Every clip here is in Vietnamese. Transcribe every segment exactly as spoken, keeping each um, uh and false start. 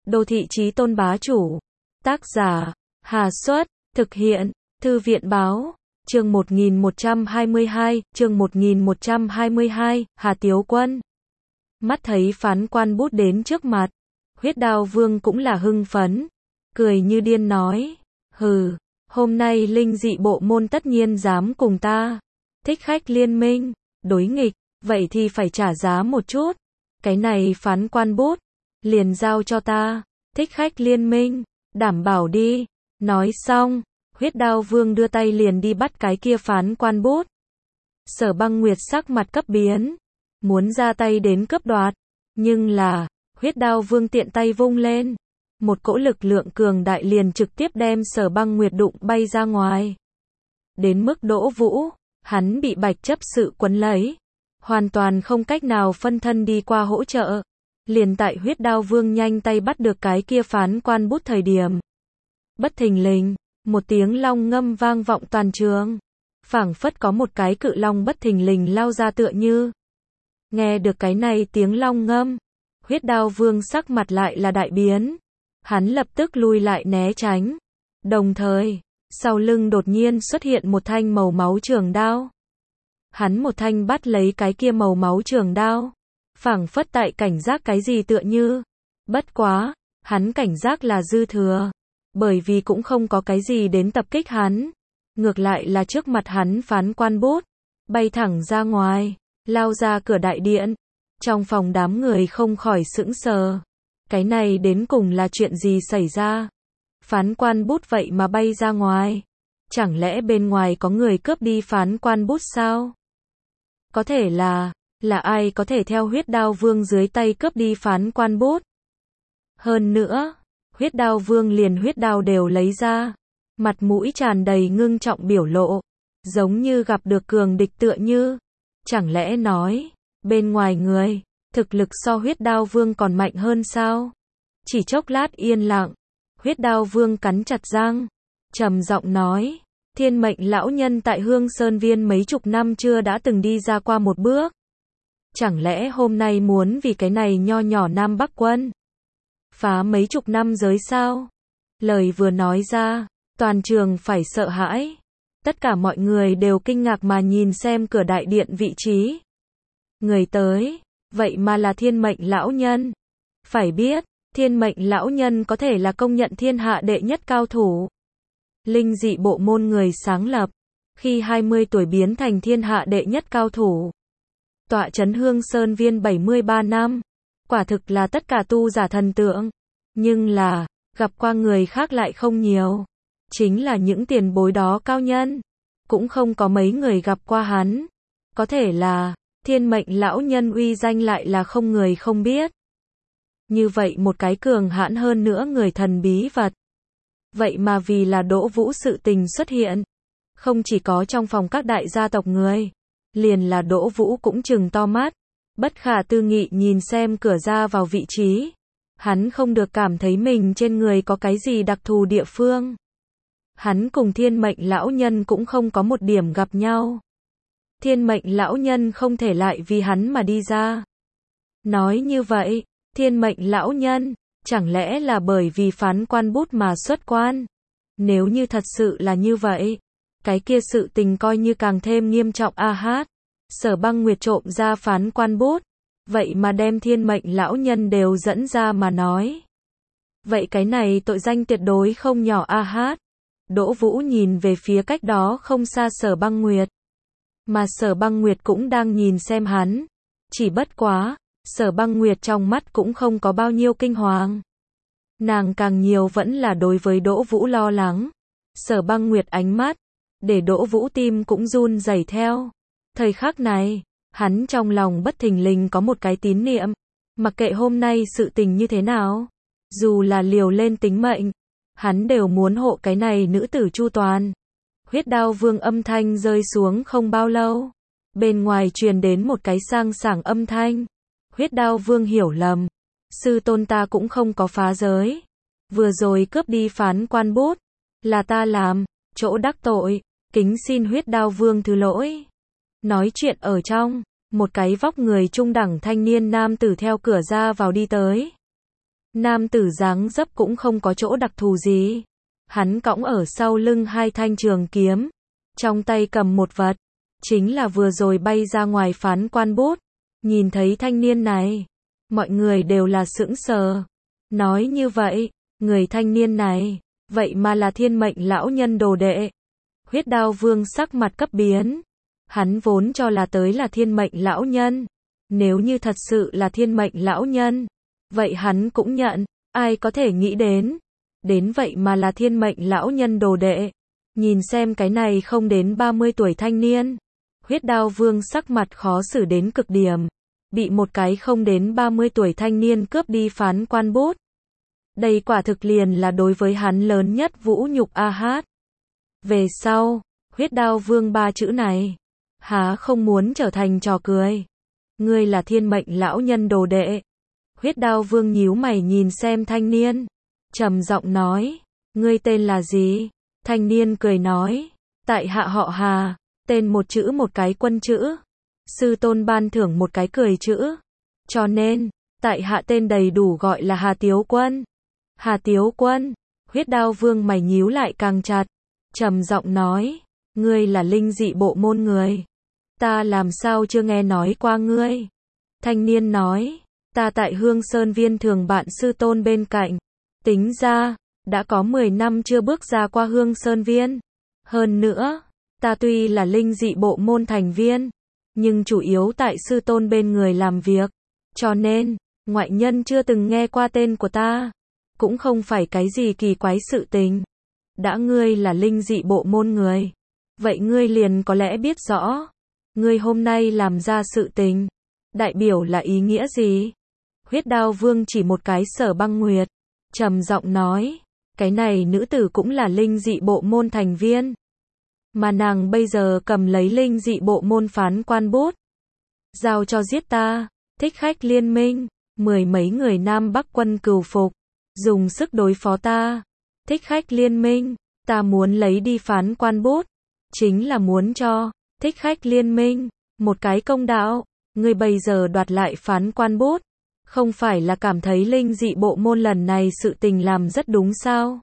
Đô thị chí tôn bá chủ. Tác giả, Hà Xuất, thực hiện, Thư viện báo, chương một nghìn một trăm hai mươi hai, chương một nghìn một trăm hai mươi hai, Hà Tiếu Quân. Mắt thấy phán quan bút đến trước mặt, Huyết Đao Vương cũng là hưng phấn, cười như điên nói, hừ, hôm nay linh dị bộ môn tất nhiên dám cùng ta, thích khách liên minh, đối nghịch, vậy thì phải trả giá một chút, cái này phán quan bút, liền giao cho ta, thích khách liên minh, đảm bảo đi, nói xong, Huyết Đao Vương đưa tay liền đi bắt cái kia phán quan bút. Sở Băng Nguyệt sắc mặt cấp biến, muốn ra tay đến cướp đoạt, nhưng là, Huyết Đao Vương tiện tay vung lên, một cỗ lực lượng cường đại liền trực tiếp đem Sở Băng Nguyệt đụng bay ra ngoài. Đến mức Đỗ Vũ, hắn bị Bạch Chấp Sự quấn lấy, hoàn toàn không cách nào phân thân đi qua hỗ trợ. Liền tại Huyết Đao Vương nhanh tay bắt được cái kia phán quan bút thời điểm. Bất thình lình, một tiếng long ngâm vang vọng toàn trường. Phảng phất có một cái cự long bất thình lình lao ra tựa như. Nghe được cái này tiếng long ngâm, Huyết Đao Vương sắc mặt lại là đại biến. Hắn lập tức lui lại né tránh. Đồng thời, sau lưng đột nhiên xuất hiện một thanh màu máu trường đao. Hắn một thanh bắt lấy cái kia màu máu trường đao. Phảng phất tại cảnh giác cái gì tựa như. Bất quá, hắn cảnh giác là dư thừa. Bởi vì cũng không có cái gì đến tập kích hắn. Ngược lại là trước mặt hắn phán quan bút. Bay thẳng ra ngoài, lao ra cửa đại điện. Trong phòng đám người không khỏi sững sờ. Cái này đến cùng là chuyện gì xảy ra? Phán quan bút vậy mà bay ra ngoài. Chẳng lẽ bên ngoài có người cướp đi phán quan bút sao? Có thể là... Là ai có thể theo Huyết Đao Vương dưới tay cướp đi phán quan bút? Hơn nữa, Huyết Đao Vương liền huyết đao đều lấy ra, mặt mũi tràn đầy ngưng trọng biểu lộ, giống như gặp được cường địch tựa như. Chẳng lẽ nói, bên ngoài người, thực lực so Huyết Đao Vương còn mạnh hơn sao? Chỉ chốc lát yên lặng, Huyết Đao Vương cắn chặt răng, trầm giọng nói, Thiên Mệnh lão nhân tại Hương Sơn Viên mấy chục năm chưa đã từng đi ra qua một bước. Chẳng lẽ hôm nay muốn vì cái này nho nhỏ Nam Bắc quân phá mấy chục năm giới sao? Lời vừa nói ra, toàn trường phải sợ hãi. Tất cả mọi người đều kinh ngạc mà nhìn xem cửa đại điện vị trí. Người tới, vậy mà là Thiên Mệnh lão nhân. Phải biết, Thiên Mệnh lão nhân có thể là công nhận thiên hạ đệ nhất cao thủ. Linh dị bộ môn người sáng lập, khi hai mươi tuổi biến thành thiên hạ đệ nhất cao thủ. Tọa trấn Hương Sơn Viên bảy mươi ba năm, quả thực là tất cả tu giả thần tượng, nhưng là, gặp qua người khác lại không nhiều, chính là những tiền bối đó cao nhân, cũng không có mấy người gặp qua hắn, có thể là, Thiên Mệnh lão nhân uy danh lại là không người không biết. Như vậy một cái cường hãn hơn nữa người thần bí vật, vậy mà vì là Đỗ Vũ sự tình xuất hiện, không chỉ có trong phòng các đại gia tộc người. Liền là Đỗ Vũ cũng trừng to mắt, bất khả tư nghị nhìn xem cửa ra vào vị trí. Hắn không được cảm thấy mình trên người có cái gì đặc thù địa phương. Hắn cùng Thiên Mệnh lão nhân cũng không có một điểm gặp nhau. Thiên Mệnh lão nhân không thể lại vì hắn mà đi ra. Nói như vậy, Thiên Mệnh lão nhân, chẳng lẽ là bởi vì phán quan bút mà xuất quan? Nếu như thật sự là như vậy, cái kia sự tình coi như càng thêm nghiêm trọng a hát. Sở Băng Nguyệt trộm ra phán quan bút, vậy mà đem Thiên Mệnh lão nhân đều dẫn ra mà nói. Vậy cái này tội danh tuyệt đối không nhỏ a hát. Đỗ Vũ nhìn về phía cách đó không xa Sở Băng Nguyệt. Mà Sở Băng Nguyệt cũng đang nhìn xem hắn. Chỉ bất quá, Sở Băng Nguyệt trong mắt cũng không có bao nhiêu kinh hoàng. Nàng càng nhiều vẫn là đối với Đỗ Vũ lo lắng. Sở Băng Nguyệt ánh mắt, để Đỗ Vũ tim cũng run rẩy theo. Thời khắc này, hắn trong lòng bất thình lình có một cái tín niệm, mặc kệ hôm nay sự tình như thế nào, dù là liều lên tính mệnh, hắn đều muốn hộ cái này nữ tử chu toàn. Huyết Đao Vương âm thanh rơi xuống không bao lâu, bên ngoài truyền đến một cái sang sảng âm thanh. Huyết Đao Vương hiểu lầm, sư tôn ta cũng không có phá giới, vừa rồi cướp đi phán quan bút, là ta làm, chỗ đắc tội, kính xin Huyết Đao Vương thứ lỗi. Nói chuyện ở trong, một cái vóc người trung đẳng thanh niên nam tử theo cửa ra vào đi tới. Nam tử dáng dấp cũng không có chỗ đặc thù gì. Hắn cõng ở sau lưng hai thanh trường kiếm, trong tay cầm một vật, chính là vừa rồi bay ra ngoài phán quan bút. Nhìn thấy thanh niên này, mọi người đều là sững sờ. Nói như vậy, người thanh niên này, vậy mà là Thiên Mệnh lão nhân đồ đệ. Huyết Đao Vương sắc mặt cấp biến. Hắn vốn cho là tới là Thiên Mệnh lão nhân. Nếu như thật sự là Thiên Mệnh lão nhân, vậy hắn cũng nhận, ai có thể nghĩ đến. Đến vậy mà là Thiên Mệnh lão nhân đồ đệ. Nhìn xem cái này không đến ba mươi tuổi thanh niên. Huyết Đao Vương sắc mặt khó xử đến cực điểm. Bị một cái không đến ba mươi tuổi thanh niên cướp đi phán quan bút. Đây quả thực liền là đối với hắn lớn nhất vũ nhục a hát. Về sau, Huyết Đao Vương ba chữ này, há không muốn trở thành trò cười. Ngươi là Thiên Mệnh lão nhân đồ đệ. Huyết Đao Vương nhíu mày nhìn xem thanh niên, trầm giọng nói, ngươi tên là gì? Thanh niên cười nói, tại hạ họ Hà, tên một chữ một cái quân chữ. Sư tôn ban thưởng một cái cười chữ. Cho nên, tại hạ tên đầy đủ gọi là Hà Tiếu Quân. Hà Tiếu Quân, Huyết Đao Vương mày nhíu lại càng chặt, trầm giọng nói, ngươi là linh dị bộ môn người. Ta làm sao chưa nghe nói qua ngươi? Thanh niên nói, ta tại Hương Sơn Viên thường bạn sư tôn bên cạnh. Tính ra, đã có mười năm chưa bước ra qua Hương Sơn Viên. Hơn nữa, ta tuy là linh dị bộ môn thành viên, nhưng chủ yếu tại sư tôn bên người làm việc. Cho nên, ngoại nhân chưa từng nghe qua tên của ta. Cũng không phải cái gì kỳ quái sự tình. Đã ngươi là linh dị bộ môn người, vậy ngươi liền có lẽ biết rõ. Ngươi hôm nay làm ra sự tình, đại biểu là ý nghĩa gì? Huyết Đao Vương chỉ một cái Sở Băng Nguyệt, trầm giọng nói, cái này nữ tử cũng là linh dị bộ môn thành viên. Mà nàng bây giờ cầm lấy linh dị bộ môn phán quan bút. Giao cho giết ta, thích khách liên minh, mười mấy người Nam Bắc quân cừu phục, dùng sức đối phó ta. Thích khách liên minh, ta muốn lấy đi phán quan bút, chính là muốn cho thích khách liên minh một cái công đạo. Ngươi bây giờ đoạt lại phán quan bút, không phải là cảm thấy linh dị bộ môn lần này sự tình làm rất đúng sao?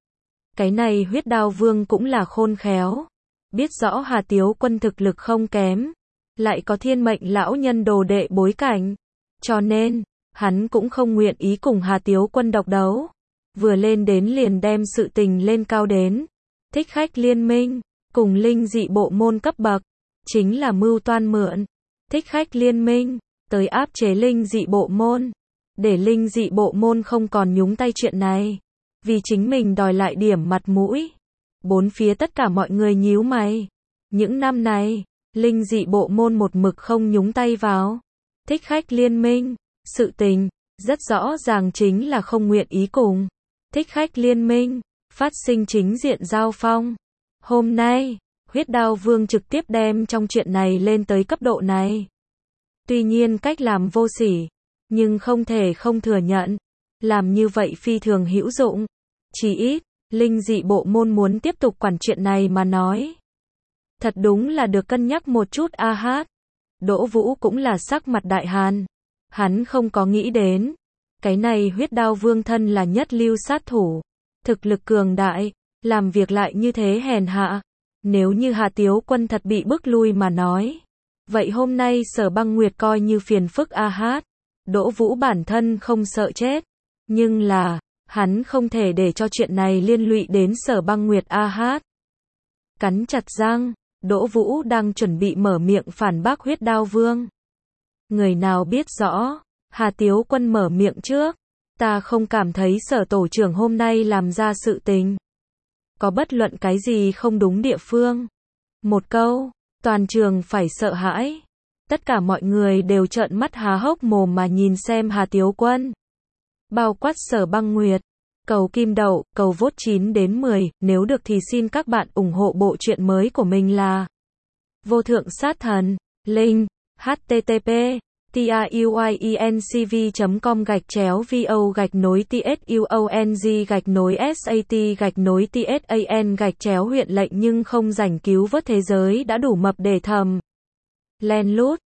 Cái này Huyết Đao Vương cũng là khôn khéo, biết rõ Hà Tiếu Quân thực lực không kém, lại có Thiên Mệnh lão nhân đồ đệ bối cảnh, cho nên hắn cũng không nguyện ý cùng Hà Tiếu Quân độc đấu. Vừa lên đến liền đem sự tình lên cao đến thích khách liên minh cùng linh dị bộ môn cấp bậc, chính là mưu toan mượn thích khách liên minh tới áp chế linh dị bộ môn, để linh dị bộ môn không còn nhúng tay chuyện này, vì chính mình đòi lại điểm mặt mũi. Bốn phía tất cả mọi người nhíu mày. Những năm này, linh dị bộ môn một mực không nhúng tay vào thích khách liên minh, sự tình rất rõ ràng chính là không nguyện ý cùng thích khách liên minh phát sinh chính diện giao phong. Hôm nay, Huyết Đao Vương trực tiếp đem trong chuyện này lên tới cấp độ này. Tuy nhiên cách làm vô sỉ, nhưng không thể không thừa nhận, làm như vậy phi thường hữu dụng. Chỉ ít, linh dị bộ môn muốn tiếp tục quản chuyện này mà nói. Thật đúng là được cân nhắc một chút a hát. Đỗ Vũ cũng là sắc mặt đại hàn. Hắn không có nghĩ đến, cái này Huyết Đao Vương thân là nhất lưu sát thủ, thực lực cường đại, làm việc lại như thế hèn hạ. Nếu như Hà Tiếu Quân thật bị bức lui mà nói, vậy hôm nay Sở Băng Nguyệt coi như phiền phức a hát. Đỗ Vũ bản thân không sợ chết, nhưng là, hắn không thể để cho chuyện này liên lụy đến Sở Băng Nguyệt a hát. Cắn chặt răng, Đỗ Vũ đang chuẩn bị mở miệng phản bác Huyết Đao Vương. Người nào biết rõ, Hà Tiếu Quân mở miệng trước, ta không cảm thấy Sở tổ trưởng hôm nay làm ra sự tình có bất luận cái gì không đúng địa phương. Một câu, toàn trường phải sợ hãi. Tất cả mọi người đều trợn mắt há hốc mồm mà nhìn xem Hà Tiếu Quân. Bao quát Sở Băng Nguyệt. Cầu kim đậu, cầu vote chín đến mười, nếu được thì xin các bạn ủng hộ bộ truyện mới của mình là Vô Thượng Sát Thần. Link http truyencv chấm com gạch chéo vo gạch nối tsuong gạch nối sat gạch nối tsan gạch chéo huyện lệnh nhưng không rảnh cứu vớt thế giới đã đủ mập để thầm len lút